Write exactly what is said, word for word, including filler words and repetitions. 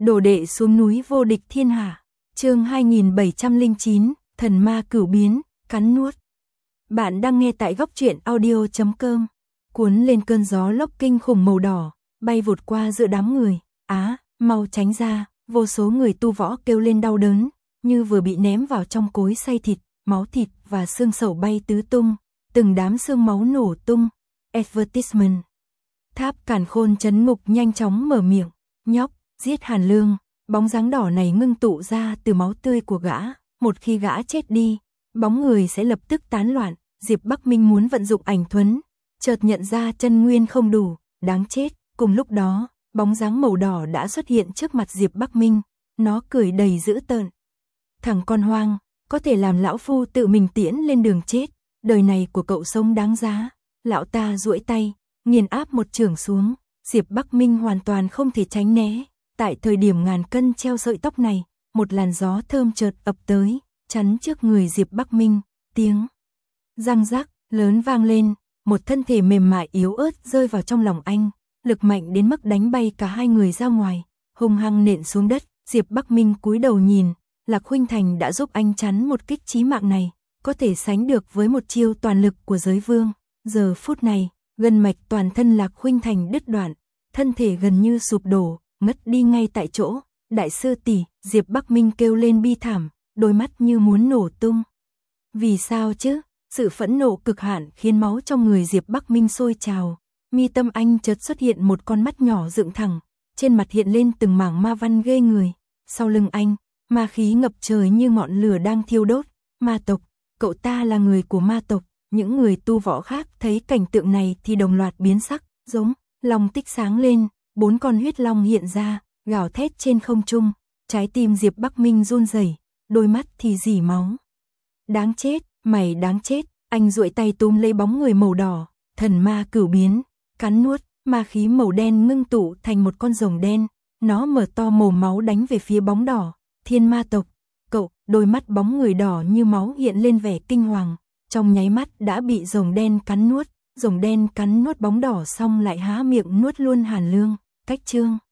Đồ đệ xuống núi vô địch thiên hạ. Chương hai nghìn bảy trăm lẻ chín, thần ma cửu biến, cắn nuốt. Bạn đang nghe tại góc truyện audio chấm com. Cuốn lên cơn gió lốc kinh khủng màu đỏ, bay vụt qua giữa đám người. Á, mau tránh ra, vô số người tu võ kêu lên đau đớn, như vừa bị ném vào trong cối xay thịt, máu thịt và xương sẩu bay tứ tung, từng đám xương máu nổ tung. Advertisement. Tháp Càn Khôn trấn ngục nhanh chóng mở miệng, nhóc, giết Hàn Lương. Bóng dáng đỏ này ngưng tụ ra từ máu tươi của gã, một khi gã chết đi, bóng người sẽ lập tức tán loạn. Diệp Bắc Minh muốn vận dụng ảnh thuẫn, chợt nhận ra chân nguyên không đủ, đáng chết. Cùng lúc đó, bóng dáng màu đỏ đã xuất hiện trước mặt Diệp Bắc Minh, nó cười đầy dữ tợn. Thằng con hoang, có thể làm lão phu tự mình tiễn lên đường chết, đời này của cậu sống đáng giá. Lão ta duỗi tay, nghiền áp một chưởng xuống, Diệp Bắc Minh hoàn toàn không thể tránh né. Tại thời điểm ngàn cân treo sợi tóc này, một làn gió thơm chợt ập tới, chắn trước người Diệp Bắc Minh, tiếng răng rắc lớn vang lên, một thân thể mềm mại yếu ớt rơi vào trong lòng anh, lực mạnh đến mức đánh bay cả hai người ra ngoài, hung hăng nện xuống đất. Diệp Bắc Minh cúi đầu nhìn, Lạc Khuynh Thành đã giúp anh chắn một kích chí mạng này, có thể sánh được với một chiêu toàn lực của giới vương. Giờ phút này, gân mạch toàn thân Lạc Khuynh Thành đứt đoạn, thân thể gần như sụp đổ, ngất đi ngay tại chỗ. Đại sư tỷ, Diệp Bắc Minh kêu lên bi thảm, đôi mắt như muốn nổ tung. Vì sao chứ? Sự phẫn nộ cực hạn khiến máu trong người Diệp Bắc Minh sôi trào. Mi tâm anh chợt xuất hiện một con mắt nhỏ dựng thẳng, trên mặt hiện lên từng mảng ma văn ghê người. Sau lưng anh, ma khí ngập trời như ngọn lửa đang thiêu đốt. Ma tộc, cậu ta là người của ma tộc. Những người tu võ khác thấy cảnh tượng này thì đồng loạt biến sắc, giống long tích sáng lên, bốn con huyết long hiện ra, gào thét trên không trung. Trái tim Diệp Bắc Minh run rẩy, đôi mắt thì rỉ máu. Đáng chết, mày đáng chết. Anh duỗi tay túm lấy bóng người màu đỏ, thần ma cửu biến, cắn nuốt. Ma khí màu đen ngưng tụ thành một con rồng đen, nó mở to mồm máu đánh về phía bóng đỏ. Thiên ma tộc, cậu. Đôi mắt bóng người đỏ như máu hiện lên vẻ kinh hoàng, trong nháy mắt đã bị rồng đen cắn nuốt. Rồng đen cắn nuốt bóng đỏ xong lại há miệng nuốt luôn Hàn Lương. Cách chương